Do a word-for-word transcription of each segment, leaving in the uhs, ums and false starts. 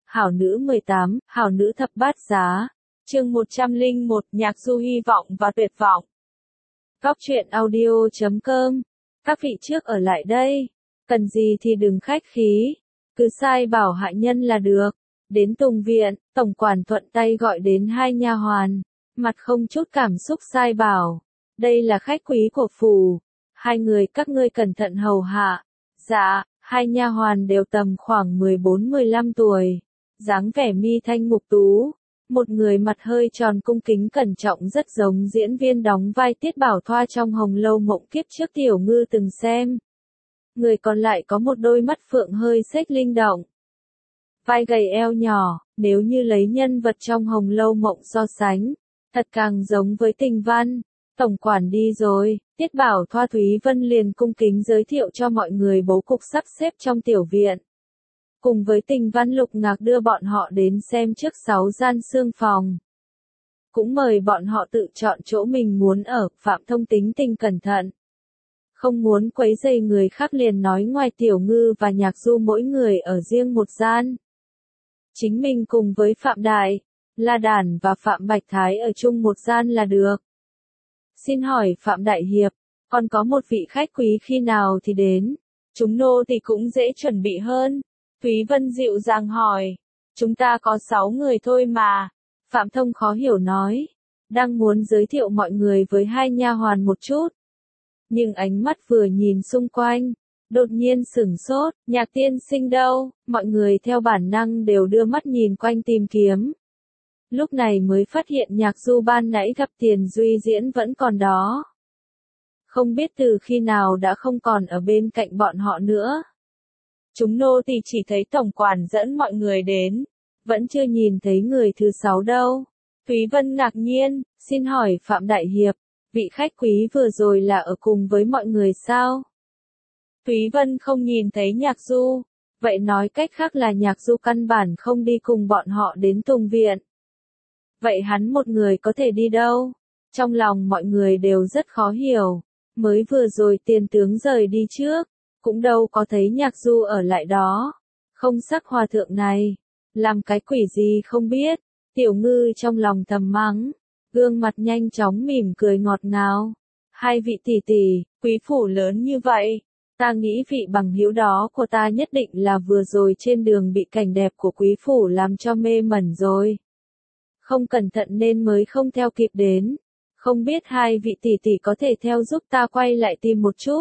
Hảo nữ mười tám, Hảo nữ thập bát giá. Chương một trăm lẻ một, Nhạc Du hy vọng và tuyệt vọng. Góc truyện audio chấm com. Các vị trước ở lại đây. Cần gì thì đừng khách khí. Cứ sai bảo hạ nhân là được. Đến Tùng viện, tổng quản thuận tay gọi đến hai nha hoàn. Mặt không chút cảm xúc sai bảo. Đây là khách quý của phủ. Hai người các ngươi cẩn thận hầu hạ. Dạ, hai nha hoàn đều tầm khoảng mười bốn mười lăm tuổi. Dáng vẻ mi thanh mục tú. Một người mặt hơi tròn cung kính cẩn trọng rất giống diễn viên đóng vai Tiết Bảo Thoa trong Hồng Lâu Mộng kiếp trước Tiểu Ngư từng xem. Người còn lại có một đôi mắt phượng hơi xếch linh động. Vai gầy eo nhỏ, nếu như lấy nhân vật trong Hồng Lâu Mộng so sánh, thật càng giống với Tình Văn. Tổng quản đi rồi, Tiết Bảo Thoa Thúy Vân liền cung kính giới thiệu cho mọi người bố cục sắp xếp trong tiểu viện. Cùng với Tình Văn Lục Ngạc đưa bọn họ đến xem trước sáu gian xương phòng. Cũng mời bọn họ tự chọn chỗ mình muốn ở, Phạm Thông tính tình cẩn thận. Không muốn quấy rầy người khác liền nói ngoài Tiểu Ngư và Nhạc Du mỗi người ở riêng một gian. Chính mình cùng với Phạm Đại, La Đản và Phạm Bạch Thái ở chung một gian là được. Xin hỏi Phạm Đại Hiệp, còn có một vị khách quý khi nào thì đến? Chúng nô thì cũng dễ chuẩn bị hơn. Thúy Vân dịu dàng hỏi. Chúng ta có sáu người thôi mà. Phạm Thông khó hiểu nói. Đang muốn giới thiệu mọi người với hai nha hoàn một chút. Nhưng ánh mắt vừa nhìn xung quanh. Đột nhiên sửng sốt. Nhạc tiên sinh đâu? Mọi người theo bản năng đều đưa mắt nhìn quanh tìm kiếm. Lúc này mới phát hiện Nhạc Du ban nãy gặp Tiền Duy Diễn vẫn còn đó. Không biết từ khi nào đã không còn ở bên cạnh bọn họ nữa. Chúng nô thì chỉ thấy tổng quản dẫn mọi người đến, vẫn chưa nhìn thấy người thứ sáu đâu. Thúy Vân ngạc nhiên, xin hỏi Phạm Đại Hiệp, vị khách quý vừa rồi là ở cùng với mọi người sao? Thúy Vân không nhìn thấy Nhạc Du, vậy nói cách khác là Nhạc Du căn bản không đi cùng bọn họ đến Tùng viện. Vậy hắn một người có thể đi đâu? Trong lòng mọi người đều rất khó hiểu, mới vừa rồi Tiền tướng rời đi trước. Cũng đâu có thấy Nhạc Du ở lại đó. Không sắc hòa thượng này. Làm cái quỷ gì không biết. Tiểu Ngư trong lòng thầm mắng. Gương mặt nhanh chóng mỉm cười ngọt ngào. Hai vị tỷ tỷ, quý phủ lớn như vậy. Ta nghĩ vị bằng hữu đó của ta nhất định là vừa rồi trên đường bị cảnh đẹp của quý phủ làm cho mê mẩn rồi. Không cẩn thận nên mới không theo kịp đến. Không biết hai vị tỷ tỷ có thể theo giúp ta quay lại tìm một chút.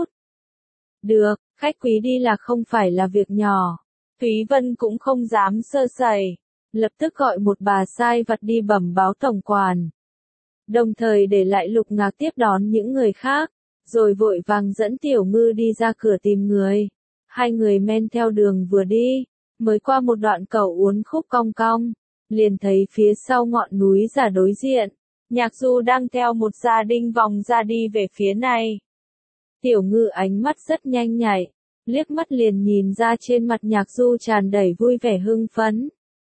Được, khách quý đi là không phải là việc nhỏ. Thúy Vân cũng không dám sơ sẩy. Lập tức gọi một bà sai vặt đi bẩm báo tổng quản. Đồng thời để lại Lục Ngạc tiếp đón những người khác. Rồi vội vàng dẫn Tiểu Ngư đi ra cửa tìm người. Hai người men theo đường vừa đi. Mới qua một đoạn cầu uốn khúc cong cong. Liền thấy phía sau ngọn núi giả đối diện. Nhạc Du đang theo một gia đình vòng ra đi về phía này. Tiểu Ngư ánh mắt rất nhanh nhạy, liếc mắt liền nhìn ra trên mặt Nhạc Du tràn đầy vui vẻ hưng phấn.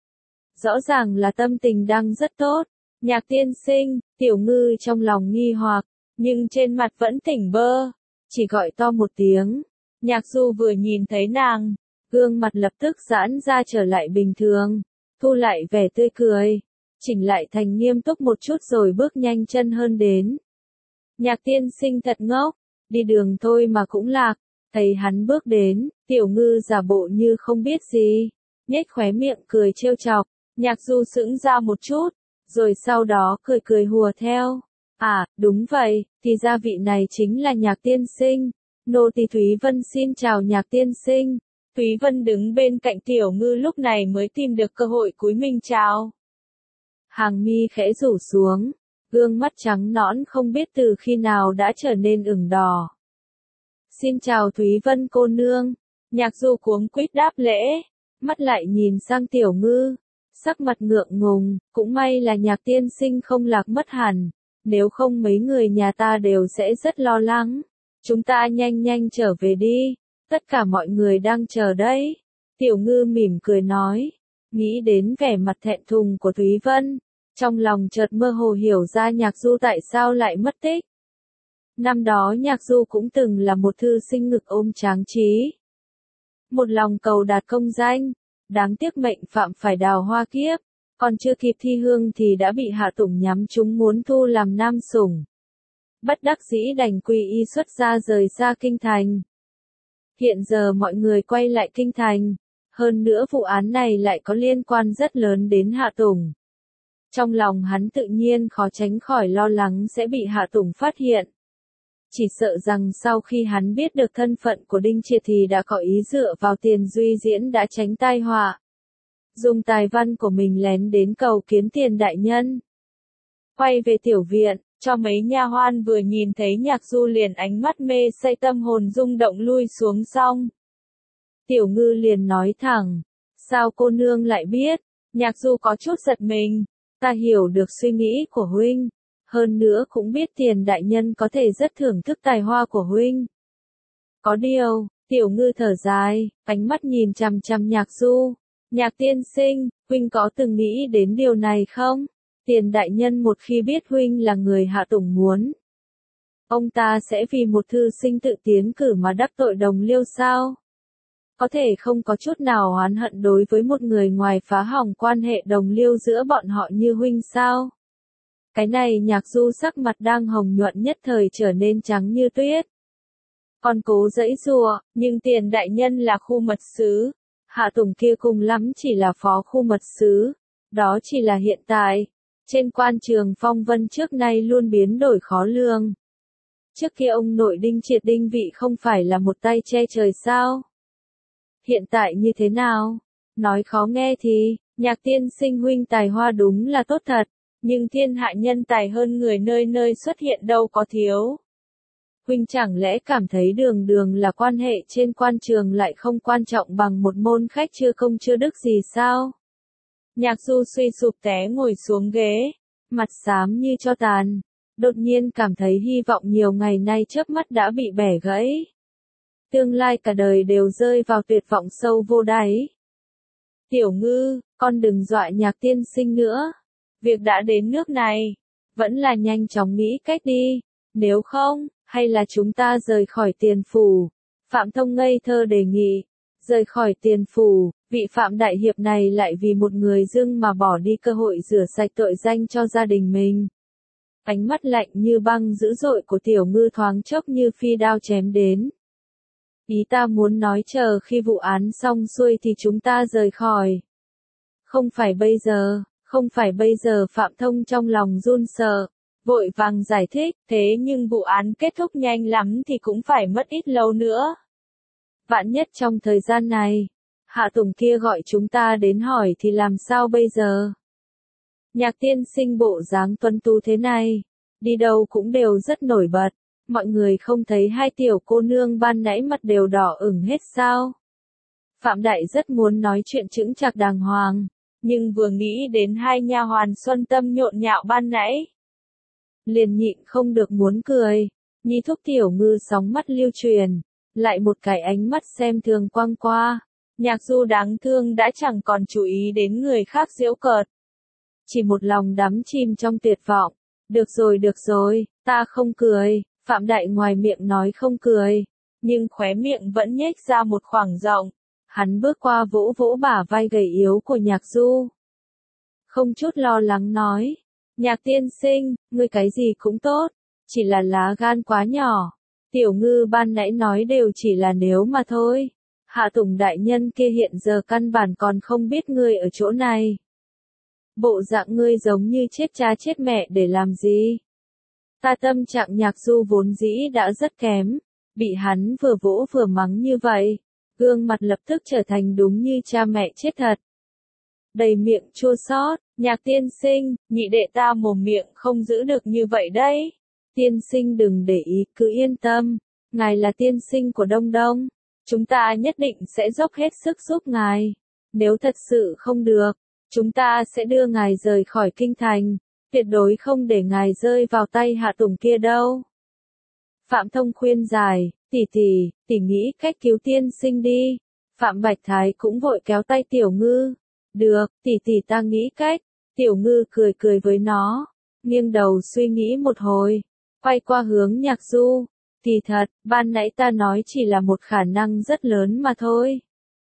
Rõ ràng là tâm tình đang rất tốt. Nhạc tiên sinh, Tiểu Ngư trong lòng nghi hoặc, nhưng trên mặt vẫn tỉnh bơ, chỉ gọi to một tiếng. Nhạc Du vừa nhìn thấy nàng, gương mặt lập tức giãn ra trở lại bình thường, thu lại vẻ tươi cười, chỉnh lại thành nghiêm túc một chút rồi bước nhanh chân hơn đến. Nhạc tiên sinh thật ngốc. Đi đường thôi mà cũng lạc, thấy hắn bước đến, Tiểu Ngư giả bộ như không biết gì, nhếch khóe miệng cười trêu chọc, Nhạc Du sững ra một chút, rồi sau đó cười cười hùa theo. À, đúng vậy, thì ra vị này chính là Nhạc tiên sinh. Nô tỳ Thúy Vân xin chào Nhạc tiên sinh. Thúy Vân đứng bên cạnh Tiểu Ngư lúc này mới tìm được cơ hội cúi mình chào. Hàng mi khẽ rủ xuống. Gương mắt trắng nõn không biết từ khi nào đã trở nên ửng đỏ. Xin chào Thúy Vân cô nương. Nhạc Du cuống quýt đáp lễ. Mắt lại nhìn sang Tiểu Ngư. Sắc mặt ngượng ngùng. Cũng may là Nhạc tiên sinh không lạc mất hẳn. Nếu không mấy người nhà ta đều sẽ rất lo lắng. Chúng ta nhanh nhanh trở về đi. Tất cả mọi người đang chờ đấy. Tiểu Ngư mỉm cười nói. Nghĩ đến vẻ mặt thẹn thùng của Thúy Vân. Trong lòng chợt mơ hồ hiểu ra Nhạc Du tại sao lại mất tích. Năm đó Nhạc Du cũng từng là một thư sinh ngực ôm tráng trí. Một lòng cầu đạt công danh, Đáng tiếc mệnh phạm phải đào hoa kiếp, còn chưa kịp thi hương thì đã bị Hạ Tùng nhắm trúng muốn thu làm nam sủng. Bất đắc dĩ đành quy y xuất gia rời xa kinh thành. Hiện giờ mọi người quay lại kinh thành, hơn nữa vụ án này lại có liên quan rất lớn đến Hạ Tùng. Trong lòng hắn tự nhiên khó tránh khỏi lo lắng sẽ bị Hạ Tùng phát hiện. Chỉ sợ rằng sau khi hắn biết được thân phận của Đinh Triệt thì đã có ý dựa vào Tiền Duy Diễn đã tránh tai họa. Dùng tài văn của mình lén đến cầu kiến Tiền đại nhân. Quay về tiểu viện, cho mấy nha hoan vừa nhìn thấy Nhạc Du liền ánh mắt mê say tâm hồn rung động lui xuống xong. Tiểu Ngư liền nói thẳng, sao cô nương lại biết? Nhạc Du có chút giật mình, ta hiểu được suy nghĩ của huynh, hơn nữa cũng biết Tiền đại nhân có thể rất thưởng thức tài hoa của huynh. Có điều, Tiểu Ngư thở dài, ánh mắt nhìn chằm chằm Nhạc Du. Nhạc tiên sinh, huynh có từng nghĩ đến điều này không? Tiền đại nhân một khi biết huynh là người Hạ Tùng muốn, ông ta sẽ vì một thư sinh tự tiến cử mà đắc tội đồng liêu sao? Có thể không có chút nào oán hận đối với một người ngoài phá hỏng quan hệ đồng liêu giữa bọn họ như huynh sao? Cái này Nhạc Du sắc mặt đang hồng nhuận nhất thời trở nên trắng như tuyết. Còn cố giãy giụa, nhưng Tiền đại nhân là khu mật sứ, Hạ Tùng kia cùng lắm chỉ là phó khu mật sứ, đó chỉ là hiện tại. Trên quan trường phong vân trước nay luôn biến đổi khó lường. Trước kia ông nội Đinh Triệt Đinh vị không phải là một tay che trời sao? Hiện tại như thế nào? Nói khó nghe thì, Nhạc tiên sinh huynh tài hoa đúng là tốt thật, nhưng thiên hạ nhân tài hơn người nơi nơi xuất hiện đâu có thiếu. Huynh chẳng lẽ cảm thấy đường đường là quan hệ trên quan trường lại không quan trọng bằng một môn khách chưa công chưa đức gì sao? Nhạc Du suy sụp té ngồi xuống ghế, mặt xám như tro tàn, đột nhiên cảm thấy hy vọng nhiều ngày nay chớp mắt đã bị bẻ gãy. Tương lai cả đời đều rơi vào tuyệt vọng sâu vô đáy. Tiểu Ngư, con đừng dọa Nhạc tiên sinh nữa. Việc đã đến nước này, vẫn là nhanh chóng nghĩ cách đi, nếu không, hay là chúng ta rời khỏi Tiền phủ. Phạm Thông ngây thơ đề nghị, rời khỏi Tiền phủ. Vị Phạm đại hiệp này lại vì một người dưng mà bỏ đi cơ hội rửa sạch tội danh cho gia đình mình. Ánh mắt lạnh như băng dữ dội của Tiểu Ngư thoáng chốc như phi đao chém đến. Ý ta muốn nói chờ khi vụ án xong xuôi thì chúng ta rời khỏi. Không phải bây giờ, không phải bây giờ. Phạm Thông trong lòng run sợ, vội vàng giải thích, thế nhưng vụ án kết thúc nhanh lắm thì cũng phải mất ít lâu nữa. Vạn nhất trong thời gian này, Hạ Tùng kia gọi chúng ta đến hỏi thì làm sao bây giờ? Nhạc tiên sinh bộ dáng tuấn tú thế này, đi đâu cũng đều rất nổi bật, mọi người không thấy hai tiểu cô nương ban nãy mặt đều đỏ ửng hết sao? Phạm Đại rất muốn nói chuyện chững chạc đàng hoàng, nhưng vừa nghĩ đến hai nha hoàn Xuân Tâm nhộn nhạo ban nãy, liền nhịn không được muốn cười. Nhi thúc Tiểu Ngư sóng mắt lưu truyền, lại một cái ánh mắt xem thường quăng qua. Nhạc Du đáng thương đã chẳng còn chú ý đến người khác giễu cợt, chỉ một lòng đắm chìm trong tuyệt vọng. Được rồi được rồi, ta không cười. Phạm Đại ngoài miệng nói không cười, nhưng khóe miệng vẫn nhếch ra một khoảng rộng. Hắn bước qua vỗ vỗ bả vai gầy yếu của Nhạc Du, không chút lo lắng nói, Nhạc tiên sinh, ngươi cái gì cũng tốt, chỉ là lá gan quá nhỏ. Tiểu Ngư ban nãy nói đều chỉ là nếu mà thôi. Hạ Tùng đại nhân kia hiện giờ căn bản còn không biết ngươi ở chỗ này. Bộ dạng ngươi giống như chết cha chết mẹ để làm gì? Ta tâm trạng Nhạc Du vốn dĩ đã rất kém, bị hắn vừa vỗ vừa mắng như vậy, gương mặt lập tức trở thành đúng như cha mẹ chết thật. Đầy miệng chua xót, Nhạc tiên sinh, nhị đệ ta mồm miệng không giữ được như vậy đấy. Tiên sinh đừng để ý, cứ yên tâm, ngài là tiên sinh của Đông Đông. Chúng ta nhất định sẽ dốc hết sức giúp ngài. Nếu thật sự không được, chúng ta sẽ đưa ngài rời khỏi kinh thành, tuyệt đối không để ngài rơi vào tay Hạ Tùng kia đâu. Phạm Thông khuyên giải, tỷ tỷ, tỷ nghĩ cách cứu tiên sinh đi. Phạm Bạch Thái cũng vội kéo tay Tiểu Ngư. Được, tỷ tỷ ta nghĩ cách. Tiểu Ngư cười cười với nó, nghiêng đầu suy nghĩ một hồi, quay qua hướng Nhạc Du. Thì thật, ban nãy ta nói chỉ là một khả năng rất lớn mà thôi.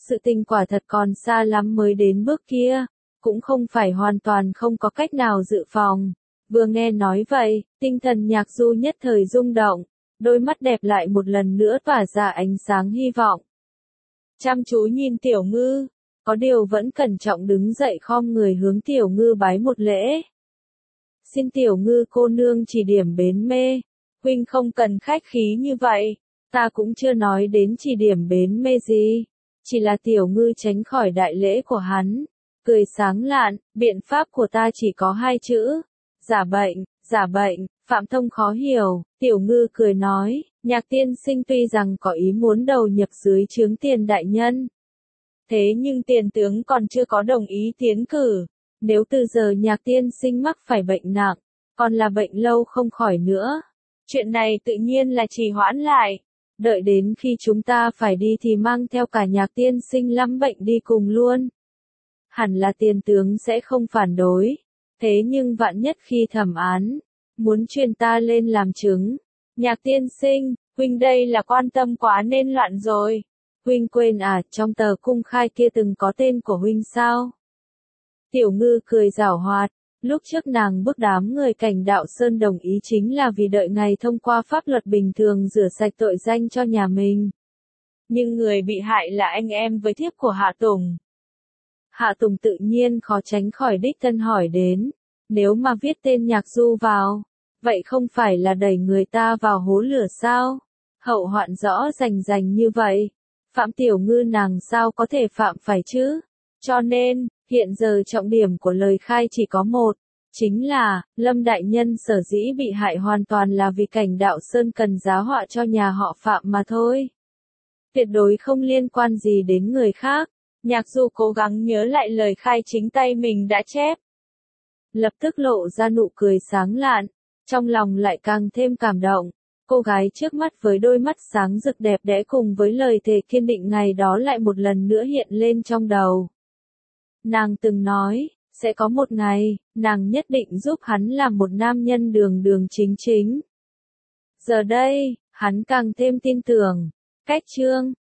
Sự tình quả thật còn xa lắm mới đến bước kia, cũng không phải hoàn toàn không có cách nào dự phòng. Vừa nghe nói vậy, tinh thần Nhạc Du nhất thời rung động, đôi mắt đẹp lại một lần nữa tỏa ra ánh sáng hy vọng. Chăm chú nhìn Tiểu Ngư, có điều vẫn cẩn trọng đứng dậy khom người hướng Tiểu Ngư bái một lễ. Xin Tiểu Ngư cô nương chỉ điểm bến mê, huynh không cần khách khí như vậy, ta cũng chưa nói đến chỉ điểm bến mê gì, chỉ là Tiểu Ngư tránh khỏi đại lễ của hắn, cười sáng lạn, biện pháp của ta chỉ có hai chữ, giả bệnh, giả bệnh. Phạm Thông khó hiểu, Tiểu Ngư cười nói, Nhạc tiên sinh tuy rằng có ý muốn đầu nhập dưới trướng Tiền đại nhân. Thế nhưng Tiền tướng còn chưa có đồng ý tiến cử, nếu từ giờ Nhạc tiên sinh mắc phải bệnh nặng, còn là bệnh lâu không khỏi nữa. Chuyện này tự nhiên là trì hoãn lại, đợi đến khi chúng ta phải đi thì mang theo cả Nhạc tiên sinh lâm bệnh đi cùng luôn. Hẳn là Tiền tướng sẽ không phản đối, thế nhưng vạn nhất khi thẩm án, muốn truyền ta lên làm chứng. Nhạc tiên sinh, huynh đây là quan tâm quá nên loạn rồi. Huynh quên à, trong tờ cung khai kia từng có tên của huynh sao? Tiểu Ngư cười giảo hoạt, lúc trước nàng bức đám người Cảnh Đạo Sơn đồng ý chính là vì đợi ngày thông qua pháp luật bình thường rửa sạch tội danh cho nhà mình. Nhưng người bị hại là anh em với thiếp của Hạ Tùng. Hạ Tùng tự nhiên khó tránh khỏi đích thân hỏi đến, nếu mà viết tên Nhạc Du vào, vậy không phải là đẩy người ta vào hố lửa sao? Hậu hoạn rõ rành rành như vậy, Phạm Tiểu Ngư nàng sao có thể phạm phải chứ? Cho nên, hiện giờ trọng điểm của lời khai chỉ có một, chính là, Lâm Đại Nhân sở dĩ bị hại hoàn toàn là vì Cảnh Đạo Sơn cần giá họa cho nhà họ Phạm mà thôi. Tuyệt đối không liên quan gì đến người khác. Nhạc Du cố gắng nhớ lại lời khai chính tay mình đã chép. Lập tức lộ ra nụ cười sáng lạn, trong lòng lại càng thêm cảm động. Cô gái trước mắt với đôi mắt sáng rực đẹp đẽ cùng với lời thề kiên định ngày đó lại một lần nữa hiện lên trong đầu. Nàng từng nói, sẽ có một ngày, nàng nhất định giúp hắn làm một nam nhân đường đường chính chính. Giờ đây, hắn càng thêm tin tưởng. Cách chương